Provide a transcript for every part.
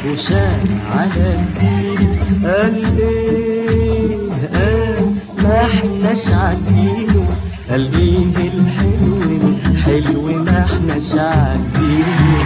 وشان على الدين. قال ايه قال ما احناش عاجبينه، قال ايه الحلو الحلو ما احناش عاجبينه.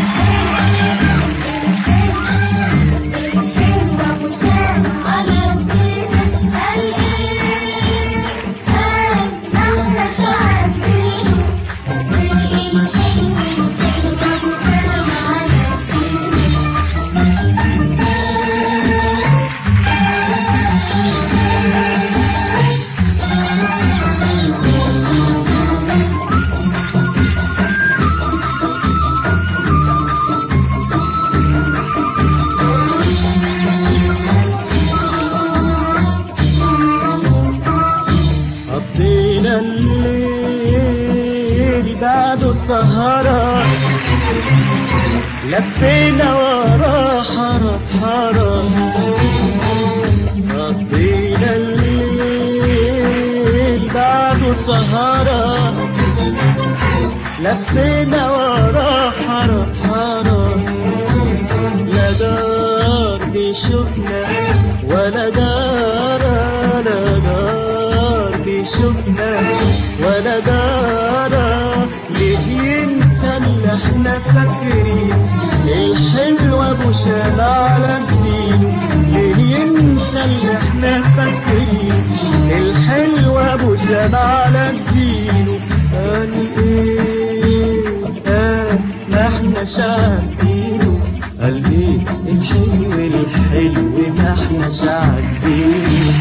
قضينا الليل بعده سهرة، لفينا ورا حرب حرب. قضينا الليل بعده سهرة، لفينا ورا حرب حرب. لا دار بيشوفنا ولا دار، لا دار بيشوفنا ولا دار. ليه ينسى اللي احنا فاكرين الحلو ابو شال على جبينه؟ ليه ينسى اللي احنا فاكرين الحلو ابو شال على جبينه؟ قال ايه قال ما احناش عاجبينه، قال ايه الحلو الحلو ما احناش عاجبينه.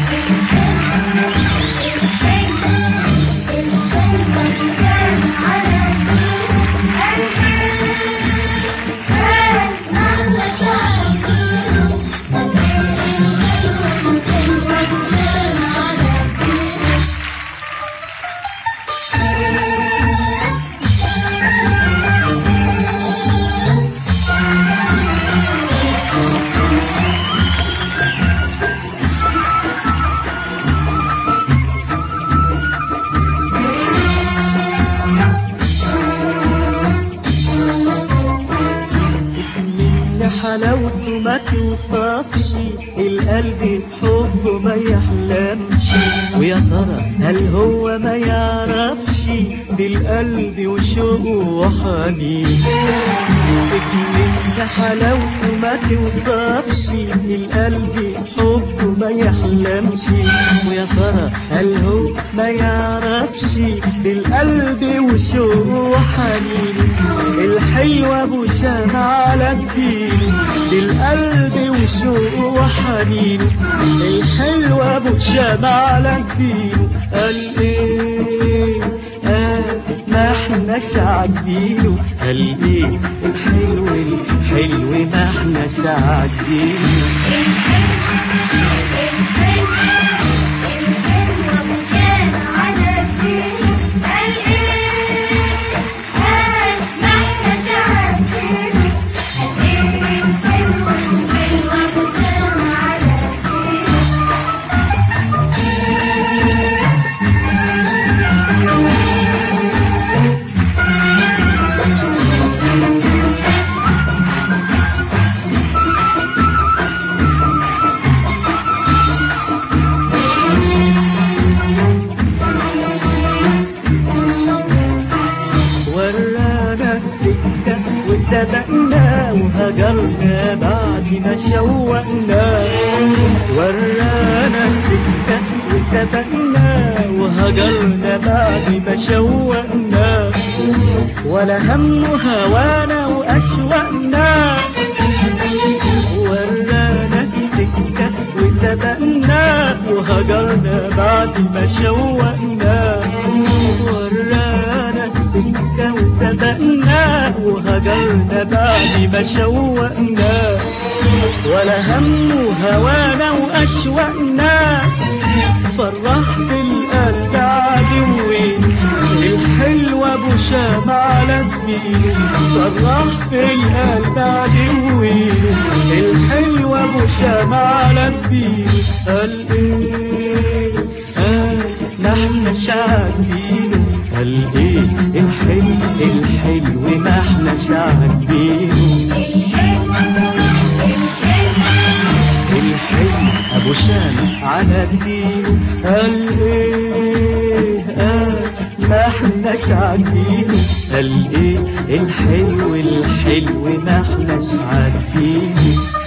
حلاوته ما توصفش، القلب بحبه ما يحلمش. ويا ترى هل هو ما يعرفش بالقلب وشوقه وحنين؟ ابن حلاوته ما توصفش، القلب بحبه ما يحلمش. ويا ترى هل هو ما يعرفش بالقلب وشوقه وحنين؟ الحلو ابو شام على جبينه بالقلب وشوقه وحنينه. الحلو ابو شام على جبينه. قال ايه قال ما احناش عاجبينه، قال ايه الحلو الحلو ما احناش عاجبينه. سبقنا وهجرنا بعد ما شوقنا، ورانا السكة وسبقنا وهجرنا بعد ما شوقنا. ولا هم هوانا وأشوقنا، ورانا السكة وسبقنا وهجرنا بعد ما شوقنا. ورانا السكة وسبقنا وهجرنا بعد ما شوقنا. ولا هم هوانا وأشوقنا، فرح في القلب عدوين الحلو ابو شام على جبينه. فرح في القلب عدوين الحلو ابو شام على جبينه. قال ايه قال ما احناش عاجبينه، قال ايه الحلو الحلو ما احناش عاجبينه. وشان على دينه. قال ايه ما احناش عارفينه. قال ايه الحلو الحلو ما احناش عارفينه.